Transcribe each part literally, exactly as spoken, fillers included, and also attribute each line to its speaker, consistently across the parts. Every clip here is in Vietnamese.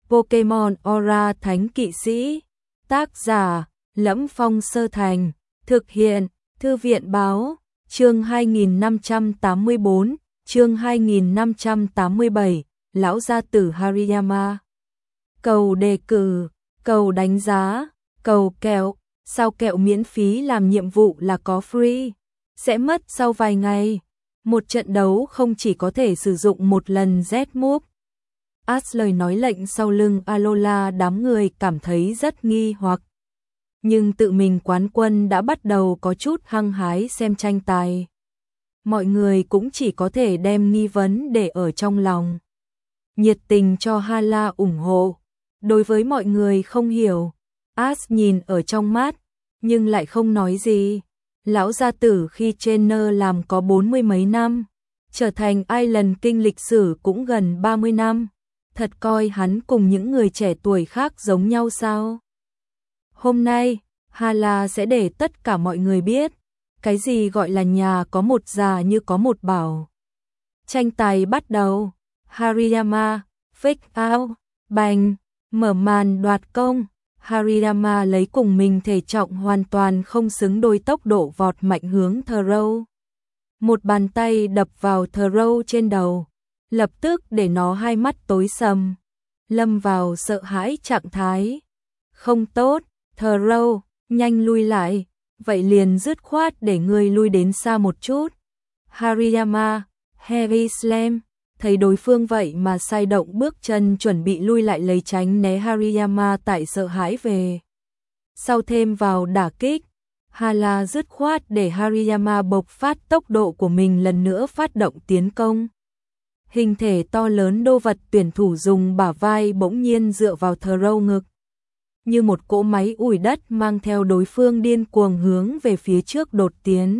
Speaker 1: Pokemon Aura Thánh Kỵ Sĩ. Tác giả: Lẫm Phong Sơ Thành. Thực hiện: Thư viện Báo. Chương hai nghìn năm trăm tám mươi bốn, chương hai nghìn năm trăm tám mươi bảy, Lão gia tử Hariyama. Cầu đề cử, cầu đánh giá, cầu kẹo. Sao kẹo miễn phí làm nhiệm vụ là có free? Sẽ mất sau vài ngày. Một trận đấu không chỉ có thể sử dụng một lần Z-move. Ash lời nói lệnh sau lưng Alola, đám người cảm thấy rất nghi hoặc. Nhưng tự mình quán quân đã bắt đầu có chút hăng hái xem tranh tài. Mọi người cũng chỉ có thể đem nghi vấn để ở trong lòng. Nhiệt tình cho Hala ủng hộ. Đối với mọi người không hiểu, Ash nhìn ở trong mắt, nhưng lại không nói gì. Lão gia tử khi trainer làm có bốn mươi mấy năm, trở thành Island King lịch sử cũng gần ba mươi năm. Thật coi hắn cùng những người trẻ tuổi khác giống nhau sao? Hôm nay, Hala sẽ để tất cả mọi người biết, cái gì gọi là nhà có một già như có một bảo. Tranh tài bắt đầu, Hariyama, fake out, bành, mở màn đoạt công. Hariyama lấy cùng mình thể trọng hoàn toàn không xứng đôi tốc độ vọt mạnh hướng Throw. Một bàn tay đập vào Throw trên đầu, lập tức để nó hai mắt tối sầm, lâm vào sợ hãi trạng thái. Không tốt, Throw, nhanh lui lại, vậy liền dứt khoát để ngươi lui đến xa một chút. Hariyama, Heavy Slam, thấy đối phương vậy mà sai động bước chân chuẩn bị lui lại lấy tránh né Hariyama tại sợ hãi về. Sau thêm vào đả kích, Hala dứt khoát để Hariyama bộc phát tốc độ của mình lần nữa phát động tiến công. Hình thể to lớn đô vật tuyển thủ dùng bả vai bỗng nhiên dựa vào Throw ngực. Như một cỗ máy ủi đất mang theo đối phương điên cuồng hướng về phía trước đột tiến.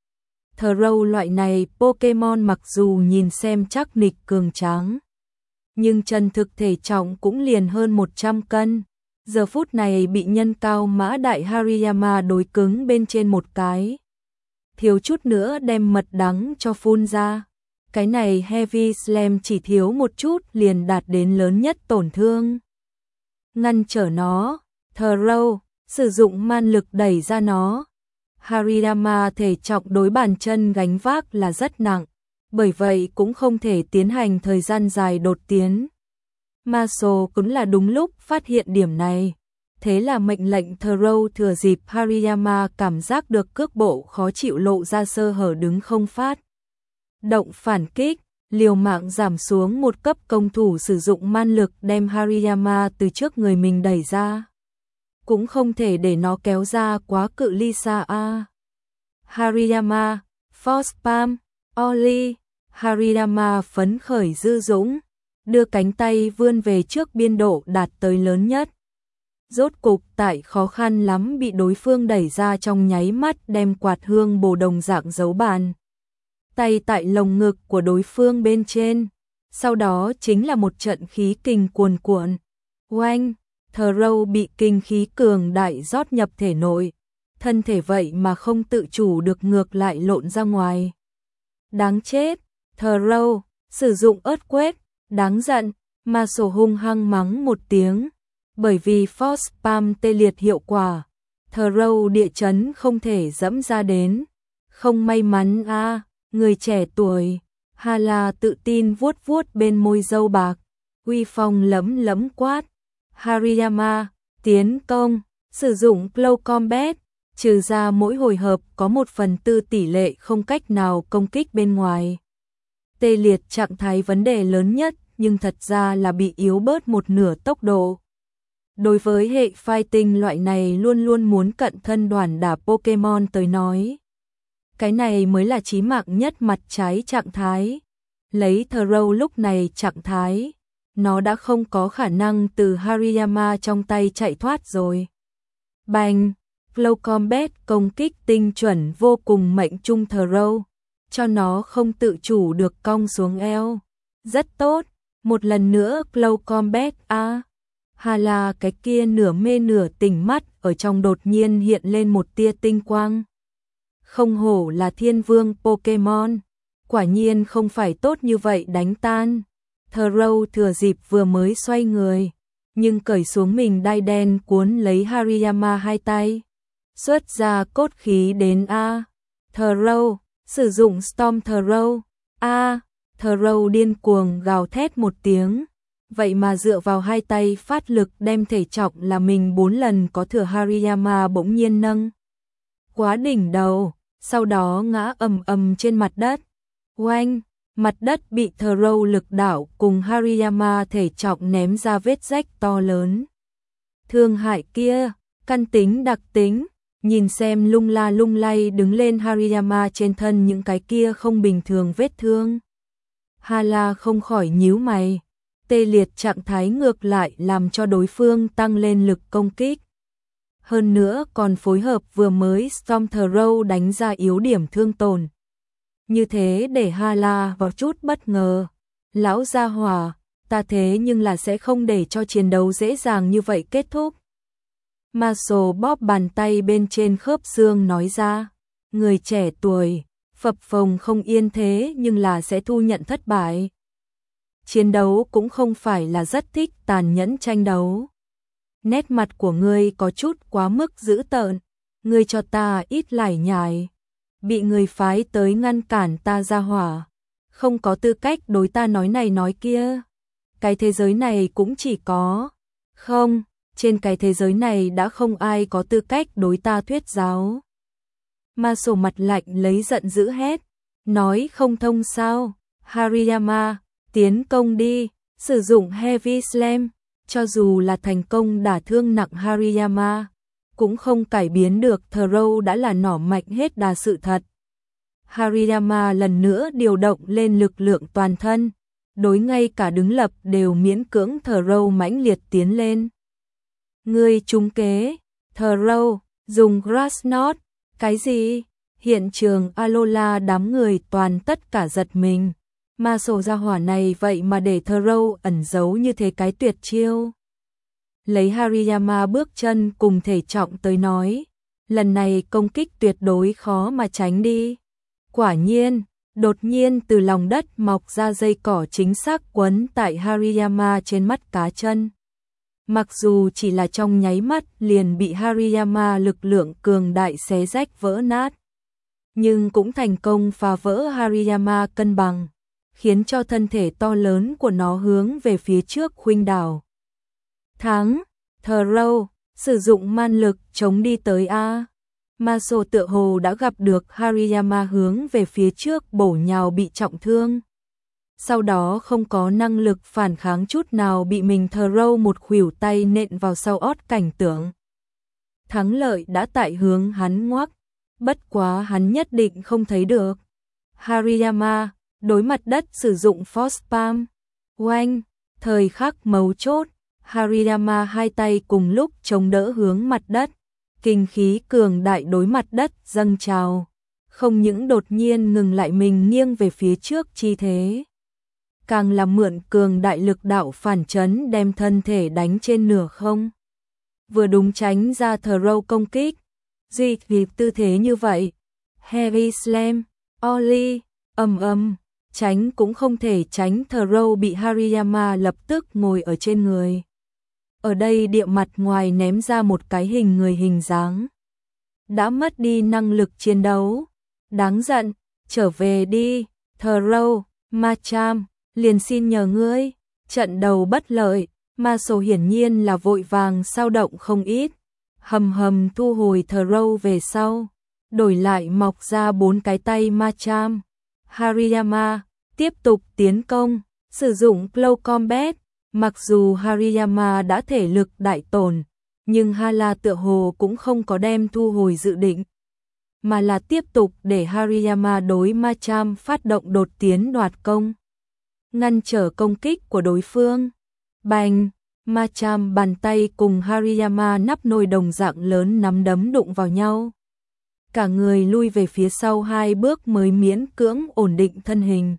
Speaker 1: Throw loại này Pokemon mặc dù nhìn xem chắc nịch cường tráng, nhưng chân thực thể trọng cũng liền hơn một trăm cân. Giờ phút này bị nhân cao mã đại Hariyama đối cứng bên trên một cái. Thiếu chút nữa đem mật đắng cho phun ra. Cái này Heavy Slam chỉ thiếu một chút liền đạt đến lớn nhất tổn thương. Ngăn trở nó, Throw sử dụng man lực đẩy ra nó. Hariyama thể trọng đối bàn chân gánh vác là rất nặng, bởi vậy cũng không thể tiến hành thời gian dài đột tiến. Masao cũng là đúng lúc phát hiện điểm này, thế là mệnh lệnh Throw thừa dịp Hariyama cảm giác được cước bộ khó chịu lộ ra sơ hở đứng không phát. Động phản kích, liều mạng giảm xuống một cấp, công thủ sử dụng man lực đem Hariyama từ trước người mình đẩy ra. Cũng không thể để nó kéo ra quá cự ly xa a. Hariyama, Force Palm, Oli, Hariyama phấn khởi dư dũng, đưa cánh tay vươn về trước biên độ đạt tới lớn nhất. Rốt cục tại khó khăn lắm bị đối phương đẩy ra trong nháy mắt đem quạt hương bồ đồng dạng giấu bàn tay tại lồng ngực của đối phương bên trên. Sau đó chính là một trận khí kình cuồn cuộn. Oanh! Throw bị kinh khí cường đại rót nhập thể nội, thân thể vậy mà không tự chủ được ngược lại lộn ra ngoài. Đáng chết! Throw sử dụng Earthquake, đáng giận, Masao hung hăng mắng một tiếng, bởi vì Force Palm tê liệt hiệu quả, Throw địa chấn không thể dẫm ra đến. Không may mắn a, à, người trẻ tuổi. Hala tự tin vuốt vuốt bên môi râu bạc, uy phong lẫm lẫm quát. Hariyama, tiến công, sử dụng Close Combat, trừ ra mỗi hồi hợp có một phần tư tỷ lệ không cách nào công kích bên ngoài. Tê liệt trạng thái vấn đề lớn nhất, nhưng thật ra là bị yếu bớt một nửa tốc độ. Đối với hệ fighting loại này luôn luôn muốn cận thân đoàn đả Pokemon tới nói, cái này mới là chí mạng nhất mặt trái trạng thái. Lấy Throw lúc này trạng thái, nó đã không có khả năng từ Hariyama trong tay chạy thoát rồi. Bành! Flow Combat công kích tinh chuẩn vô cùng mệnh trung Throw, cho nó không tự chủ được cong xuống eo. Rất tốt! Một lần nữa Flow Combat a. À. Hala cái kia nửa mê nửa tỉnh mắt ở trong đột nhiên hiện lên một tia tinh quang. Không hổ là thiên vương Pokemon, quả nhiên không phải tốt như vậy đánh tan. Throw thừa dịp vừa mới xoay người, nhưng cởi xuống mình đai đen cuốn lấy Hariyama hai tay. Xuất ra cốt khí đến A. Throw, sử dụng Storm Throw. A. Throw điên cuồng gào thét một tiếng. Vậy mà dựa vào hai tay phát lực đem thể trọng là mình bốn lần có thừa Hariyama bỗng nhiên nâng quá đỉnh đầu, sau đó ngã ầm ầm trên mặt đất. Oanh, mặt đất bị Throw lực đảo cùng Hariyama thể trọng ném ra vết rách to lớn. Thương hại kia, căn tính đặc tính, nhìn xem lung la lung lay đứng lên Hariyama trên thân những cái kia không bình thường vết thương. Hala không khỏi nhíu mày, tê liệt trạng thái ngược lại làm cho đối phương tăng lên lực công kích. Hơn nữa còn phối hợp vừa mới Storm Throw đánh ra yếu điểm thương tổn. Như thế để Hala vào chút bất ngờ. Lão gia hỏa, ta thế nhưng là sẽ không để cho chiến đấu dễ dàng như vậy kết thúc. Marshall bóp bàn tay bên trên khớp xương nói ra, người trẻ tuổi, phập phồng không yên thế nhưng là sẽ thu nhận thất bại. Chiến đấu cũng không phải là rất thích tàn nhẫn tranh đấu. Nét mặt của ngươi có chút quá mức dữ tợn, ngươi cho ta ít lải nhải. Bị người phái tới ngăn cản ta ra hỏa, không có tư cách đối ta nói này nói kia. Cái thế giới này cũng chỉ có, không, trên cái thế giới này đã không ai có tư cách đối ta thuyết giáo. Ma sổ mặt lạnh lấy giận dữ hét, nói không thông sao, Hariyama, tiến công đi, sử dụng Heavy Slam, cho dù là thành công đả thương nặng Hariyama, cũng không cải biến được Throw đã là nỏ mạnh hết đà sự thật. Hariyama lần nữa điều động lên lực lượng toàn thân, đối ngay cả đứng lập đều miễn cưỡng Throw mãnh liệt tiến lên. Ngươi trúng kế, Throw, dùng Grass Knot, cái gì? Hiện trường Alola đám người toàn tất cả giật mình. Ma sổ gia hỏa này vậy mà để Throw ẩn giấu như thế cái tuyệt chiêu. Lấy Hariyama bước chân cùng thể trọng tới nói, lần này công kích tuyệt đối khó mà tránh đi. Quả nhiên, đột nhiên từ lòng đất mọc ra dây cỏ chính xác quấn tại Hariyama trên mắt cá chân. Mặc dù chỉ là trong nháy mắt liền bị Hariyama lực lượng cường đại xé rách vỡ nát, nhưng cũng thành công phá vỡ Hariyama cân bằng, khiến cho thân thể to lớn của nó hướng về phía trước khuynh đảo. Thắng, Throw, sử dụng man lực chống đi tới A. Marshall tựa hồ đã gặp được Hariyama hướng về phía trước bổ nhào bị trọng thương. Sau đó không có năng lực phản kháng chút nào bị mình Throw một khuỷu tay nện vào sau ót cảnh tượng. Thắng lợi đã tại hướng hắn ngoắc, bất quá hắn nhất định không thấy được. Hariyama, đối mặt đất sử dụng Force Palm. Oanh, thời khắc mấu chốt, Hariyama hai tay cùng lúc chống đỡ hướng mặt đất. Kinh khí cường đại đối mặt đất dâng trào, không những đột nhiên ngừng lại mình nghiêng về phía trước chi thế, càng là mượn cường đại lực đạo phản chấn đem thân thể đánh trên nửa không. Vừa đúng tránh ra Throw công kích, duy vì tư thế như vậy, Heavy Slam, Ollie, ầm ầm, tránh cũng không thể tránh Throw bị Hariyama lập tức ngồi ở trên người. Ở đây địa mặt ngoài ném ra một cái hình người hình dáng. Đã mất đi năng lực chiến đấu. Đáng giận, trở về đi, Throw, Machamp, liền xin nhờ ngươi. Trận đầu bất lợi, Marshall hiển nhiên là vội vàng sao động không ít. Hầm hầm thu hồi Throw về sau. Đổi lại mọc ra bốn cái tay Machamp. Hariyama, tiếp tục tiến công, sử dụng Close Combat. Mặc dù Hariyama đã thể lực đại tổn, nhưng Hala tựa hồ cũng không có đem thu hồi dự định, mà là tiếp tục để Hariyama đối Machamp phát động đột tiến đoạt công, ngăn trở công kích của đối phương. Bành, Machamp bàn tay cùng Hariyama nắp nồi đồng dạng lớn nắm đấm đụng vào nhau. Cả người lui về phía sau hai bước mới miễn cưỡng ổn định thân hình.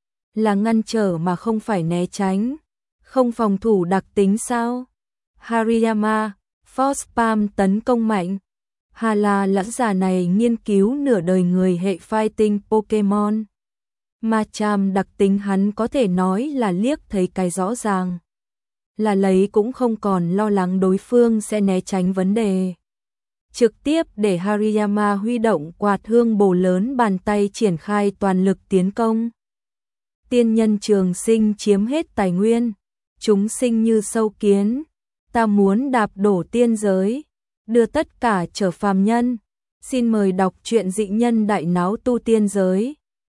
Speaker 1: Là ngăn trở mà không phải né tránh. Không phòng thủ đặc tính sao? Hariyama, Force Palm tấn công mạnh. Hala lão già này nghiên cứu nửa đời người hệ fighting Pokemon. Machamp đặc tính hắn có thể nói là liếc thấy cái rõ ràng. là lấy cũng không còn lo lắng đối phương sẽ né tránh vấn đề. Trực tiếp để Hariyama huy động quạt hương bổ lớn bàn tay triển khai toàn lực tiến công. Tiên nhân trường sinh chiếm hết tài nguyên, chúng sinh như sâu kiến, ta muốn đạp đổ tiên giới, đưa tất cả trở phàm nhân. Xin mời đọc truyện Dị Nhân Đại Náo Tu Tiên Giới.